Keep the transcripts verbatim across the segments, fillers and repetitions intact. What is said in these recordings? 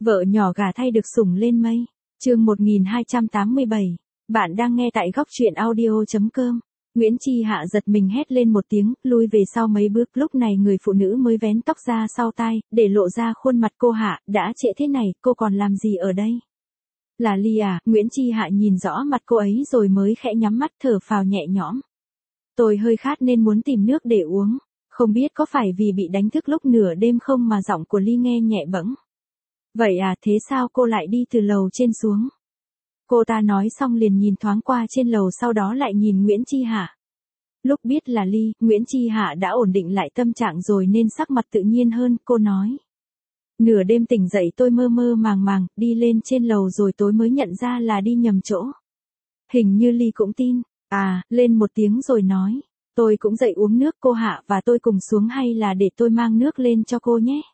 Vợ nhỏ gả thay được sủng lên mây. Chương một nghìn hai trăm tám mươi bảy. Bạn đang nghe tại góc truyện audio chấm com. Nguyễn Chi Hạ giật mình hét lên một tiếng, lui về sau mấy bước, lúc này người phụ nữ mới vén tóc ra sau tai, để lộ ra khuôn mặt cô Hạ, đã trễ thế này, cô còn làm gì ở đây? Là Ly à? Nguyễn Chi Hạ nhìn rõ mặt cô ấy rồi mới khẽ nhắm mắt thở phào nhẹ nhõm. Tôi hơi khát nên muốn tìm nước để uống, không biết có phải vì bị đánh thức lúc nửa đêm không mà giọng của Ly nghe nhẹ bẫng. Vậy à, thế sao cô lại đi từ lầu trên xuống? Cô ta nói xong liền nhìn thoáng qua trên lầu, sau đó lại nhìn Nguyễn Chi Hạ. Lúc biết là Ly, Nguyễn Chi Hạ đã ổn định lại tâm trạng rồi nên sắc mặt tự nhiên hơn, cô nói. Nửa đêm tỉnh dậy tôi mơ mơ màng màng, đi lên trên lầu rồi tối mới nhận ra là đi nhầm chỗ. Hình như Ly cũng tin, à, lên một tiếng rồi nói. Tôi cũng dậy uống nước, cô Hạ và tôi cùng xuống hay là để tôi mang nước lên cho cô nhé?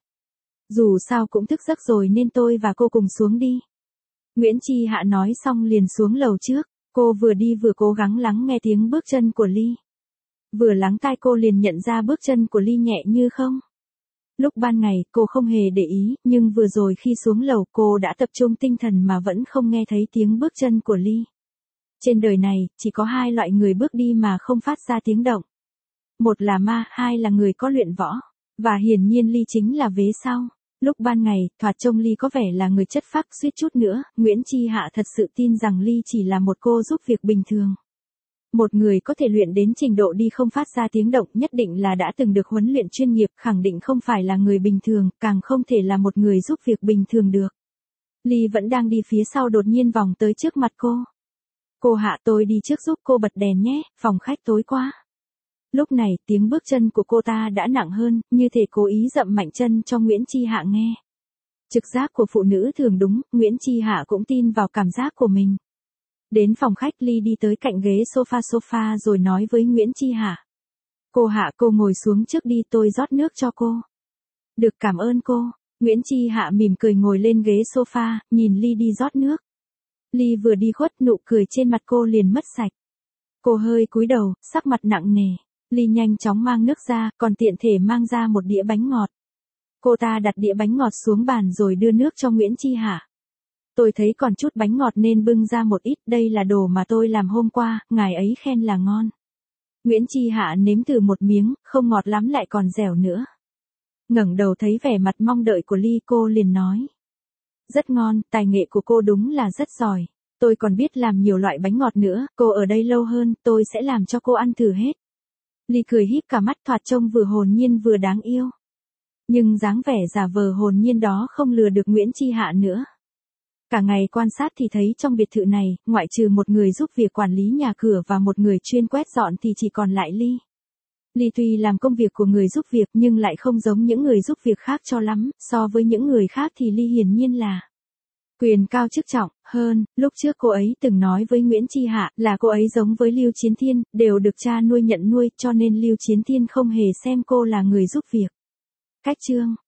Dù sao cũng thức giấc rồi nên tôi và cô cùng xuống đi. Nguyễn Chi Hạ nói xong liền xuống lầu trước, cô vừa đi vừa cố gắng lắng nghe tiếng bước chân của Ly. Vừa lắng tai cô liền nhận ra bước chân của Ly nhẹ như không. Lúc ban ngày cô không hề để ý, nhưng vừa rồi khi xuống lầu cô đã tập trung tinh thần mà vẫn không nghe thấy tiếng bước chân của Ly. Trên đời này, chỉ có hai loại người bước đi mà không phát ra tiếng động. Một là ma, hai là người có luyện võ. Và hiển nhiên Ly chính là vế sau. Lúc ban ngày, thoạt trông Ly có vẻ là người chất phác, suýt chút nữa, Nguyễn Chi Hạ thật sự tin rằng Ly chỉ là một cô giúp việc bình thường. Một người có thể luyện đến trình độ đi không phát ra tiếng động nhất định là đã từng được huấn luyện chuyên nghiệp, khẳng định không phải là người bình thường, càng không thể là một người giúp việc bình thường được. Ly vẫn đang đi phía sau đột nhiên vòng tới trước mặt cô. Cô Hạ, tôi đi trước giúp cô bật đèn nhé, phòng khách tối quá. Lúc này, tiếng bước chân của cô ta đã nặng hơn, như thể cố ý dậm mạnh chân cho Nguyễn Chi Hạ nghe. Trực giác của phụ nữ thường đúng, Nguyễn Chi Hạ cũng tin vào cảm giác của mình. Đến phòng khách, Ly đi tới cạnh ghế sofa sofa rồi nói với Nguyễn Chi Hạ. Cô Hạ, cô ngồi xuống trước đi, tôi rót nước cho cô. Được, cảm ơn cô. Nguyễn Chi Hạ mỉm cười ngồi lên ghế sofa, nhìn Ly đi rót nước. Ly vừa đi khuất, nụ cười trên mặt cô liền mất sạch. Cô hơi cúi đầu, sắc mặt nặng nề. Ly nhanh chóng mang nước ra, còn tiện thể mang ra một đĩa bánh ngọt. Cô ta đặt đĩa bánh ngọt xuống bàn rồi đưa nước cho Nguyễn Chi Hạ. Tôi thấy còn chút bánh ngọt nên bưng ra một ít, đây là đồ mà tôi làm hôm qua, ngài ấy khen là ngon. Nguyễn Chi Hạ nếm thử một miếng, không ngọt lắm lại còn dẻo nữa. Ngẩng đầu thấy vẻ mặt mong đợi của Ly, cô liền nói. Rất ngon, tài nghệ của cô đúng là rất giỏi. Tôi còn biết làm nhiều loại bánh ngọt nữa, cô ở đây lâu hơn, tôi sẽ làm cho cô ăn thử hết. Ly cười híp cả mắt, thoạt trông vừa hồn nhiên vừa đáng yêu. Nhưng dáng vẻ giả vờ hồn nhiên đó không lừa được Nguyễn Chi Hạ nữa. Cả ngày quan sát thì thấy trong biệt thự này, ngoại trừ một người giúp việc quản lý nhà cửa và một người chuyên quét dọn thì chỉ còn lại Ly. Ly tuy làm công việc của người giúp việc nhưng lại không giống những người giúp việc khác cho lắm, so với những người khác thì Ly hiển nhiên là quyền cao chức trọng hơn. Lúc trước cô ấy từng nói với Nguyễn Chi Hạ là cô ấy giống với Lưu Chiến Thiên, đều được cha nuôi nhận nuôi, cho nên Lưu Chiến Thiên không hề xem cô là người giúp việc. Cách chương